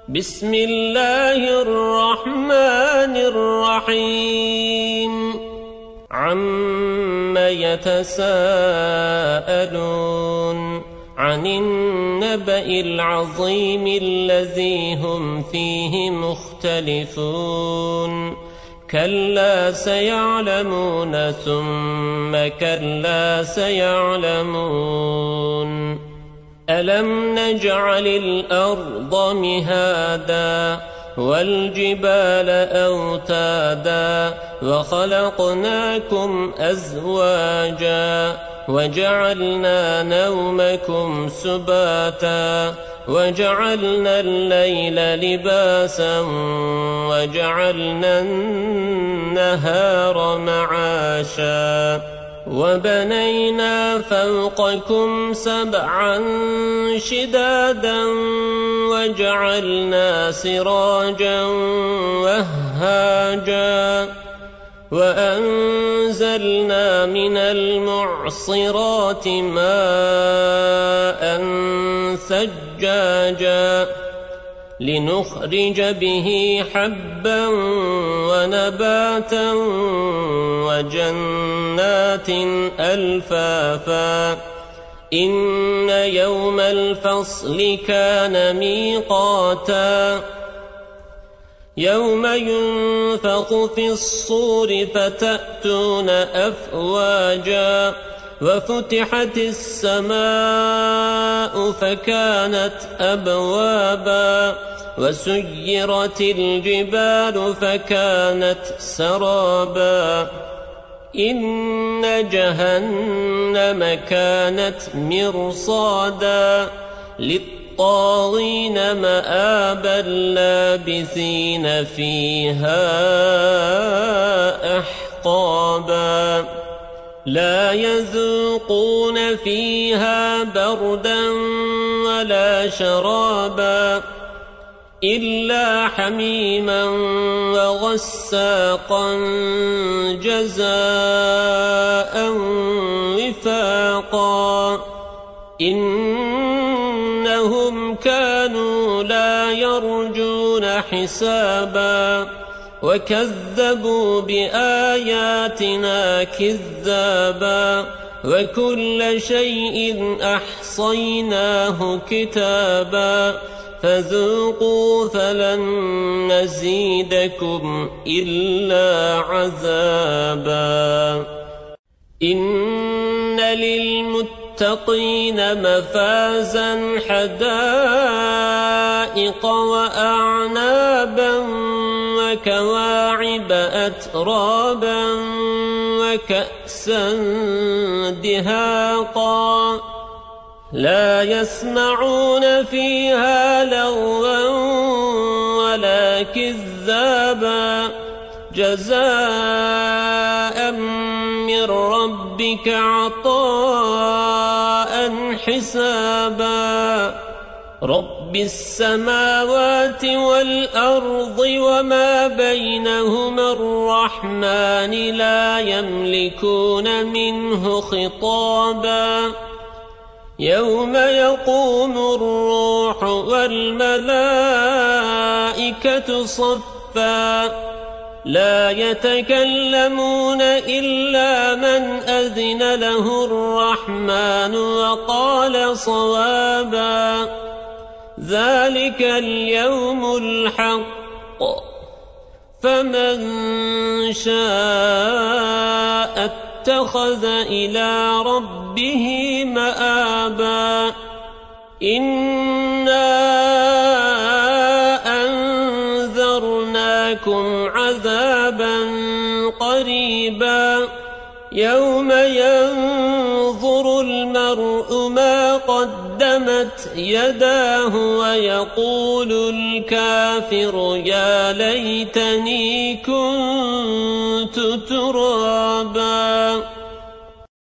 بسم الله الرحمن الرحيم عَمَّ يتساءلون عن النبأ العظيم الذي هم فيه مختلفون كلا سيعلمون ثم كلا سيعلمون ألم نجعل الأرض مهادا والجبال أوتادا وخلقناكم أزواجا وجعلنا نومكم سباتا وجعلنا الليل لباسا وجعلنا النهار معاشا وبنينا فوقكم سبعا شدادا وجعلنا سراجا وهاجا وأنزلنا من المعصرات ماء ثجاجا لنخرج به حبا ونباتا وجنات ألفافا إن يوم الفصل كان ميقاتا يوم ينفخ في الصور فتأتون أفواجا وفتحت السماء فكانت أبوابا وسيرت الجبال فكانت سرابا إن جهنم كانت مرصادا للطاغين مآبا لابثين فيها أحقابا لا يذوقون فيها بردا ولا شرابا إلا حميما وغساقا جزاء وفاقا إنهم كانوا لا يرجون حسابا وكذبوا بآياتنا كذابا وكل شيء أحصيناه كتابا فذوقوا فلن نزيدكم إلا عذابا إن للمتقين مفازا حدائق وأعنابا وكواعب أترابا وكأسا دهاقا لا يسمعون فيها لغوا ولا كذابا جزاء من ربك عطاء حسابا رب السماوات والأرض وما بينهما الرحمن لا يملكون منه خطابا يوم يقوم الروح والملائكة صفا لا يتكلمون إلا من أذن له الرحمن وقال صوابا ذلك اليوم الحق فمن شاء اتخذ إلى ربه مآبا إنا أنذرناكم عذابا قريبا يوم ينظر المرء ما قدمت يداه ويقول الكافر يا ليتني كنت ترابا